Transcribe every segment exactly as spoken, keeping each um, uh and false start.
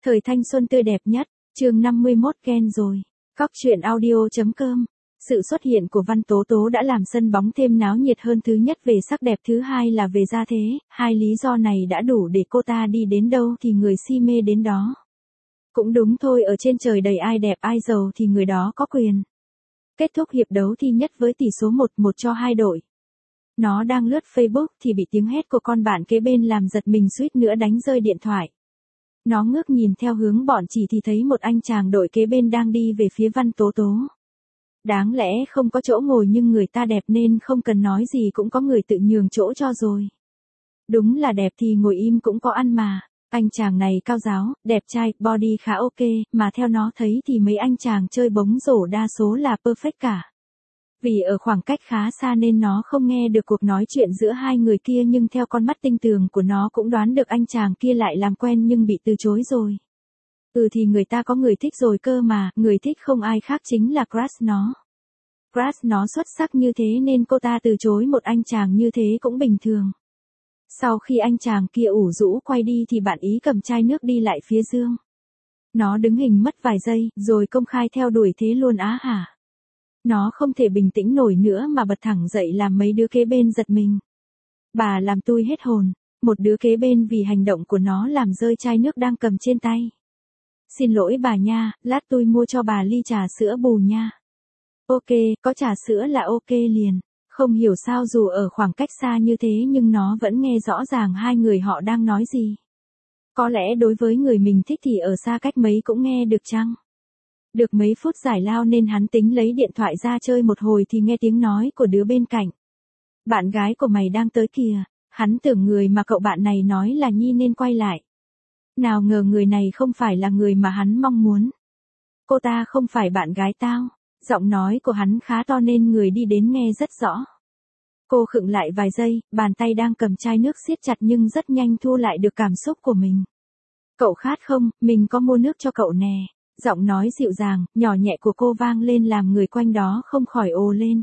Thời thanh xuân tươi đẹp nhất, chương năm mươi mốt ghen rồi. Cóc truyện audio.com. Sự xuất hiện của Văn Tố Tố đã làm sân bóng thêm náo nhiệt hơn, thứ nhất về sắc đẹp, thứ hai là về gia thế, hai lý do này đã đủ để cô ta đi đến đâu thì người si mê đến đó. Cũng đúng thôi, ở trên trời đầy ai đẹp ai giàu thì người đó có quyền. Kết thúc hiệp đấu thi nhất với tỷ số một một cho hai đội. Nó đang lướt Facebook thì bị tiếng hét của con bạn kế bên làm giật mình, suýt nữa đánh rơi điện thoại. Nó ngước nhìn theo hướng bọn chỉ thì thấy một anh chàng đội kế bên đang đi về phía Văn Tố Tố. Đáng lẽ không có chỗ ngồi nhưng người ta đẹp nên không cần nói gì cũng có người tự nhường chỗ cho rồi. Đúng là đẹp thì ngồi im cũng có ăn mà. Anh chàng này cao ráo, đẹp trai, body khá ok, mà theo nó thấy thì mấy anh chàng chơi bóng rổ đa số là perfect cả. Vì ở khoảng cách khá xa nên nó không nghe được cuộc nói chuyện giữa hai người kia, nhưng theo con mắt tinh tường của nó cũng đoán được anh chàng kia lại làm quen nhưng bị từ chối rồi. Ừ thì người ta có người thích rồi cơ mà, người thích không ai khác chính là crush nó. Crush nó xuất sắc như thế nên cô ta từ chối một anh chàng như thế cũng bình thường. Sau khi anh chàng kia ủ rũ quay đi thì bạn ý cầm chai nước đi lại phía Dương. Nó đứng hình mất vài giây, rồi công khai theo đuổi thế luôn á hả? Nó không thể bình tĩnh nổi nữa mà bật thẳng dậy làm mấy đứa kế bên giật mình. Bà làm tui hết hồn, một đứa kế bên vì hành động của nó làm rơi chai nước đang cầm trên tay. Xin lỗi bà nha, lát tôi mua cho bà ly trà sữa bù nha. Ok, có trà sữa là ok liền. Không hiểu sao dù ở khoảng cách xa như thế nhưng nó vẫn nghe rõ ràng hai người họ đang nói gì. Có lẽ đối với người mình thích thì ở xa cách mấy cũng nghe được chăng? Được mấy phút giải lao nên hắn tính lấy điện thoại ra chơi một hồi thì nghe tiếng nói của đứa bên cạnh. Bạn gái của mày đang tới kìa. Hắn tưởng người mà cậu bạn này nói là Nhi nên quay lại. Nào ngờ người này không phải là người mà hắn mong muốn. Cô ta không phải bạn gái tao. Giọng nói của hắn khá to nên người đi đến nghe rất rõ. Cô khựng lại vài giây, bàn tay đang cầm chai nước siết chặt nhưng rất nhanh thu lại được cảm xúc của mình. Cậu khát không, mình có mua nước cho cậu nè. Giọng nói dịu dàng, nhỏ nhẹ của cô vang lên làm người quanh đó không khỏi ồ lên.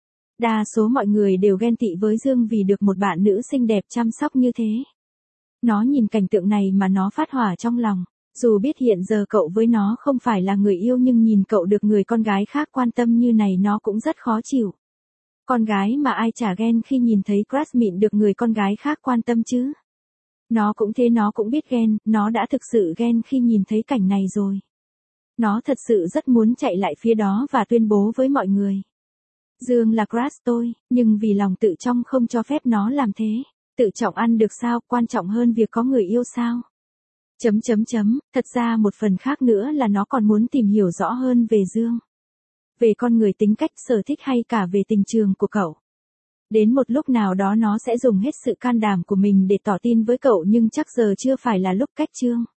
Đa số mọi người đều ghen tị với Dương vì được một bạn nữ xinh đẹp chăm sóc như thế. Nó nhìn cảnh tượng này mà nó phát hỏa trong lòng. Dù biết hiện giờ cậu với nó không phải là người yêu nhưng nhìn cậu được người con gái khác quan tâm như này nó cũng rất khó chịu. Con gái mà ai chả ghen khi nhìn thấy crush mịn được người con gái khác quan tâm chứ. Nó cũng thế, nó cũng biết ghen, nó đã thực sự ghen khi nhìn thấy cảnh này rồi. Nó thật sự rất muốn chạy lại phía đó và tuyên bố với mọi người. Dương là crush tôi, nhưng vì lòng tự trọng không cho phép nó làm thế. Tự trọng ăn được sao, quan trọng hơn việc có người yêu sao? Chấm chấm chấm, thật ra một phần khác nữa là nó còn muốn tìm hiểu rõ hơn về Dương. Về con người, tính cách, sở thích hay cả về tình trường của cậu. Đến một lúc nào đó nó sẽ dùng hết sự can đảm của mình để tỏ tin với cậu, nhưng chắc giờ chưa phải là lúc kết chương.